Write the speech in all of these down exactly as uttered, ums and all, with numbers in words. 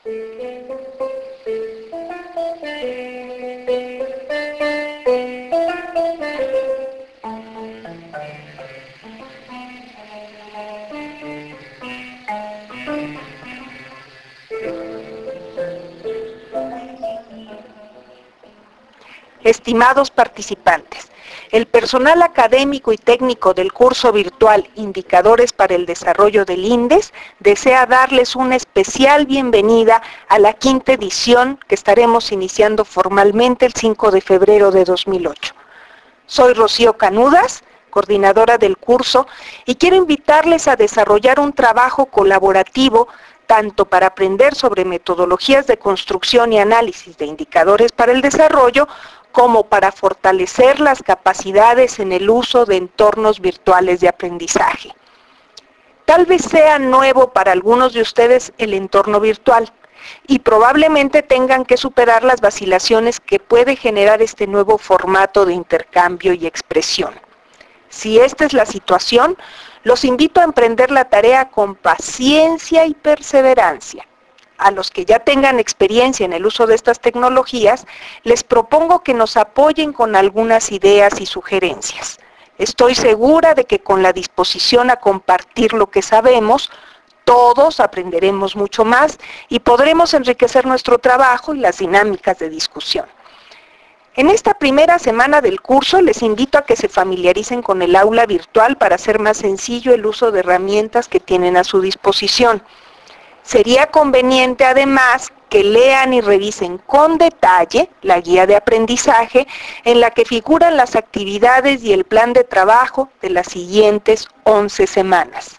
Estimados participantes, el personal académico y técnico del curso virtual Indicadores para el Desarrollo del INDES desea darles una especial bienvenida a la quinta edición que estaremos iniciando formalmente el cinco de febrero de dos mil ocho. Soy Rocío Canudas, coordinadora del curso, y quiero invitarles a desarrollar un trabajo colaborativo tanto para aprender sobre metodologías de construcción y análisis de indicadores para el desarrollo, como para fortalecer las capacidades en el uso de entornos virtuales de aprendizaje. Tal vez sea nuevo para algunos de ustedes el entorno virtual y probablemente tengan que superar las vacilaciones que puede generar este nuevo formato de intercambio y expresión. Si esta es la situación, los invito a emprender la tarea con paciencia y perseverancia. A los que ya tengan experiencia en el uso de estas tecnologías, les propongo que nos apoyen con algunas ideas y sugerencias. Estoy segura de que con la disposición a compartir lo que sabemos, todos aprenderemos mucho más y podremos enriquecer nuestro trabajo y las dinámicas de discusión. En esta primera semana del curso les invito a que se familiaricen con el aula virtual para hacer más sencillo el uso de herramientas que tienen a su disposición. Sería conveniente además que lean y revisen con detalle la guía de aprendizaje en la que figuran las actividades y el plan de trabajo de las siguientes once semanas.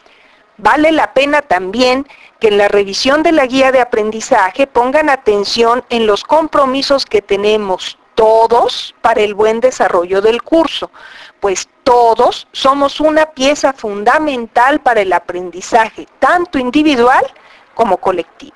Vale la pena también que en la revisión de la guía de aprendizaje pongan atención en los compromisos que tenemos todos para el buen desarrollo del curso, pues todos somos una pieza fundamental para el aprendizaje, tanto individual como colectivo.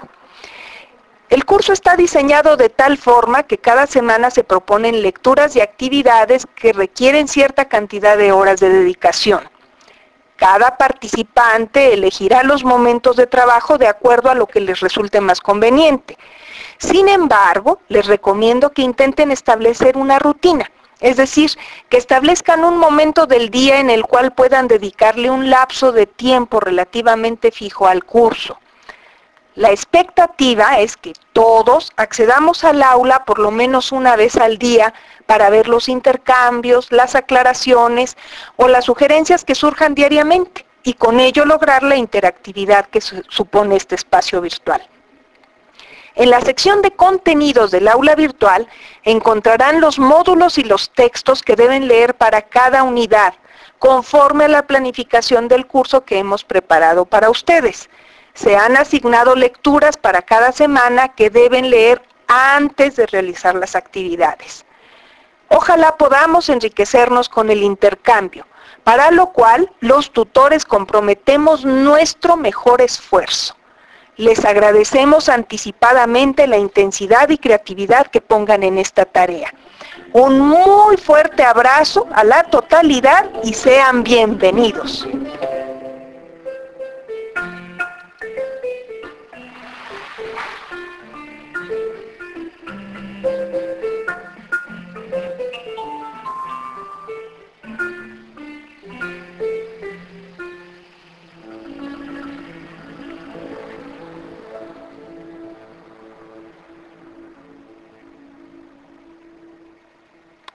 El curso está diseñado de tal forma que cada semana se proponen lecturas y actividades que requieren cierta cantidad de horas de dedicación. Cada participante elegirá los momentos de trabajo de acuerdo a lo que les resulte más conveniente. Sin embargo, les recomiendo que intenten establecer una rutina, es decir, que establezcan un momento del día en el cual puedan dedicarle un lapso de tiempo relativamente fijo al curso. La expectativa es que todos accedamos al aula por lo menos una vez al día para ver los intercambios, las aclaraciones o las sugerencias que surjan diariamente y con ello lograr la interactividad que supone este espacio virtual. En la sección de contenidos del aula virtual encontrarán los módulos y los textos que deben leer para cada unidad, conforme a la planificación del curso que hemos preparado para ustedes. Se han asignado lecturas para cada semana que deben leer antes de realizar las actividades. Ojalá podamos enriquecernos con el intercambio, para lo cual los tutores comprometemos nuestro mejor esfuerzo. Les agradecemos anticipadamente la intensidad y creatividad que pongan en esta tarea. Un muy fuerte abrazo a la totalidad y sean bienvenidos.